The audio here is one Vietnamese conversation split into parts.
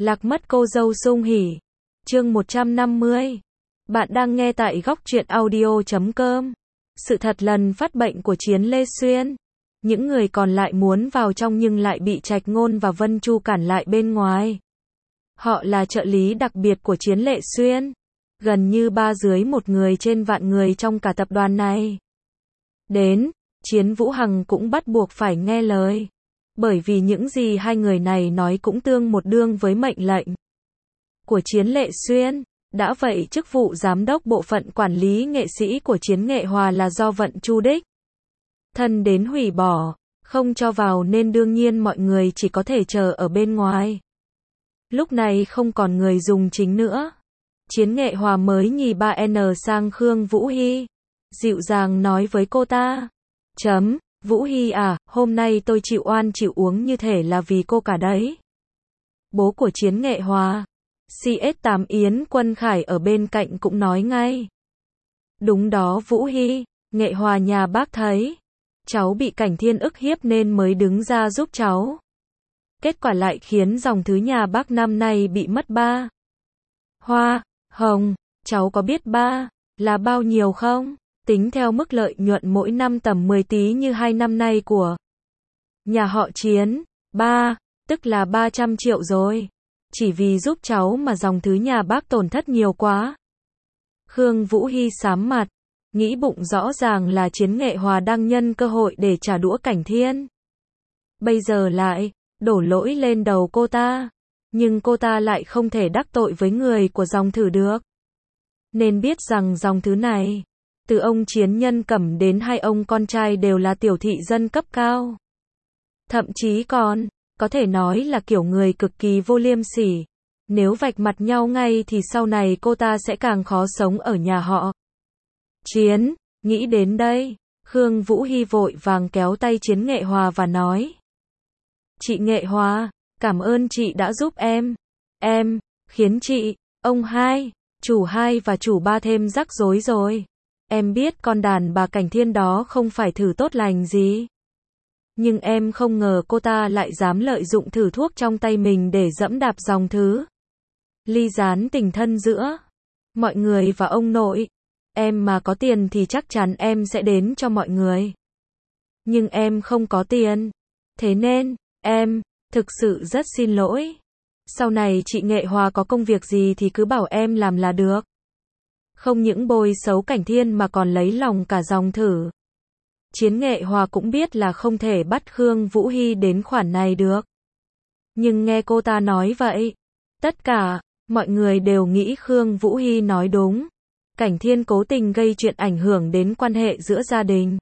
Lạc mất cô dâu sung hỉ. Chương 150. Bạn đang nghe tại góc truyện audio.com. Sự thật lần phát bệnh của Chiến Lê Xuyên. Những người còn lại muốn vào trong nhưng lại bị Trạch Ngôn và Vân Chu cản lại bên ngoài. Họ là trợ lý đặc biệt của Chiến Lê Xuyên. Gần như 3 dưới 1 người trên vạn người trong cả tập đoàn này. Đến, Chiến Vũ Hằng cũng bắt buộc phải nghe lời. Bởi vì những gì hai người này nói cũng tương một đương với mệnh lệnh của Chiến Lê Xuyên. Đã vậy chức vụ giám đốc bộ phận quản lý nghệ sĩ của Chiến Nghệ Hòa là do Vận Chu đích thân đến hủy bỏ, không cho vào nên đương nhiên mọi người chỉ có thể chờ ở bên ngoài. Lúc này không còn người dùng chính nữa. Chiến Nghệ Hòa mới nhì 3N sang Khương Vũ Hy, dịu dàng nói với cô ta. Vũ Hy à, hôm nay tôi chịu oan chịu uống như thể là vì cô cả đấy. Bố của Chiến Nghệ Hòa, CS8 Yến Quân Khải ở bên cạnh cũng nói ngay. Đúng đó Vũ Hy, Nghệ Hòa nhà bác thấy cháu bị Cảnh Thiên ức hiếp nên mới đứng ra giúp cháu. Kết quả lại khiến dòng thứ nhà bác năm nay bị mất 3 hoa hồng. Cháu có biết 3 là bao nhiêu không? Tính theo mức lợi nhuận mỗi năm tầm 10 tí như 2 năm nay của nhà họ Chiến, 3, tức là 300 triệu rồi. Chỉ vì giúp cháu mà dòng thứ nhà bác tổn thất nhiều quá. Khương Vũ Hy sám mặt, nghĩ bụng rõ ràng là Chiến Nghệ Hòa đang nhân cơ hội để trả đũa Cảnh Thiên. Bây giờ lại đổ lỗi lên đầu cô ta, nhưng cô ta lại không thể đắc tội với người của dòng thử được. Nên biết rằng dòng thứ này, từ ông Chiến Nhân Cẩm đến hai ông con trai đều là tiểu thị dân cấp cao. Thậm chí còn có thể nói là kiểu người cực kỳ vô liêm sỉ. Nếu vạch mặt nhau ngay thì sau này cô ta sẽ càng khó sống ở nhà họ Chiến. Nghĩ đến đây, Khương Vũ Hy vội vàng kéo tay Chiến Nghệ Hòa và nói. Chị Nghệ Hòa, cảm ơn chị đã giúp em. Em khiến chị, ông hai, chủ 2 và chủ 3 thêm rắc rối rồi. Em biết con đàn bà Cảnh Thiên đó không phải thử tốt lành gì. Nhưng em không ngờ cô ta lại dám lợi dụng thử thuốc trong tay mình để dẫm đạp dòng thứ ly gián tình thân giữa mọi người và ông nội. Em mà có tiền thì chắc chắn em sẽ đến cho mọi người. Nhưng em không có tiền. Thế nên, em thực sự rất xin lỗi. Sau này chị Nghệ Hòa có công việc gì thì cứ bảo em làm là được. Không những bôi xấu Cảnh Thiên mà còn lấy lòng cả dòng thử. Chiến Nghệ Hòa cũng biết là không thể bắt Khương Vũ Hy đến khoản này được. Nhưng nghe cô ta nói vậy, tất cả mọi người đều nghĩ Khương Vũ Hy nói đúng. Cảnh Thiên cố tình gây chuyện ảnh hưởng đến quan hệ giữa gia đình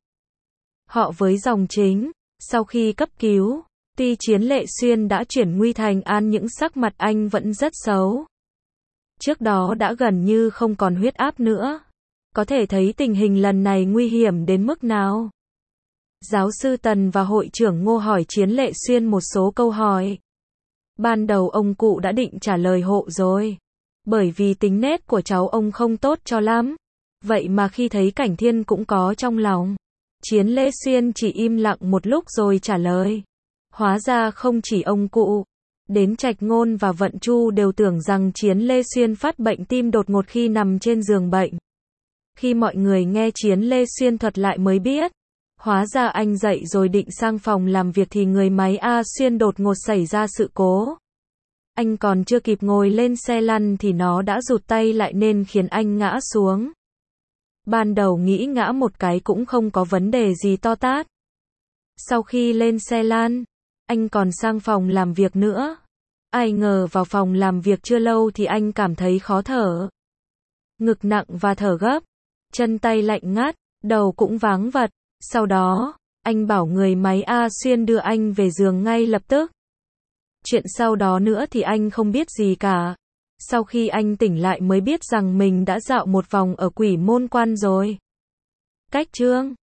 họ với dòng chính. Sau khi cấp cứu, tuy Chiến Lê Xuyên đã chuyển nguy thành an những sắc mặt anh vẫn rất xấu. Trước đó đã gần như không còn huyết áp nữa. Có thể thấy tình hình lần này nguy hiểm đến mức nào. Giáo sư Tần và hội trưởng Ngô hỏi Chiến Lê Xuyên một số câu hỏi. Ban đầu ông cụ đã định trả lời hộ rồi. Bởi vì tính nết của cháu ông không tốt cho lắm. Vậy mà khi thấy Cảnh Thiên cũng có trong lòng. Chiến Lê Xuyên chỉ im lặng một lúc rồi trả lời. Hóa ra không chỉ ông cụ, đến Trạch Ngôn và Vận Chu đều tưởng rằng Chiến Lê Xuyên phát bệnh tim đột ngột khi nằm trên giường bệnh. Khi mọi người nghe Chiến Lê Xuyên thuật lại mới biết. Hóa ra anh dậy rồi định sang phòng làm việc thì người máy A Xuyên đột ngột xảy ra sự cố. Anh còn chưa kịp ngồi lên xe lăn thì nó đã rụt tay lại nên khiến anh ngã xuống. Ban đầu nghĩ ngã một cái cũng không có vấn đề gì to tát. Sau khi lên xe lăn, anh còn sang phòng làm việc nữa. Ai ngờ vào phòng làm việc chưa lâu thì anh cảm thấy khó thở. Ngực nặng và thở gấp. Chân tay lạnh ngắt, đầu cũng váng vật. Sau đó, anh bảo người máy A Xuyên đưa anh về giường ngay lập tức. Chuyện sau đó nữa thì anh không biết gì cả. Sau khi anh tỉnh lại mới biết rằng mình đã dạo một vòng ở Quỷ Môn Quan rồi. Cách chương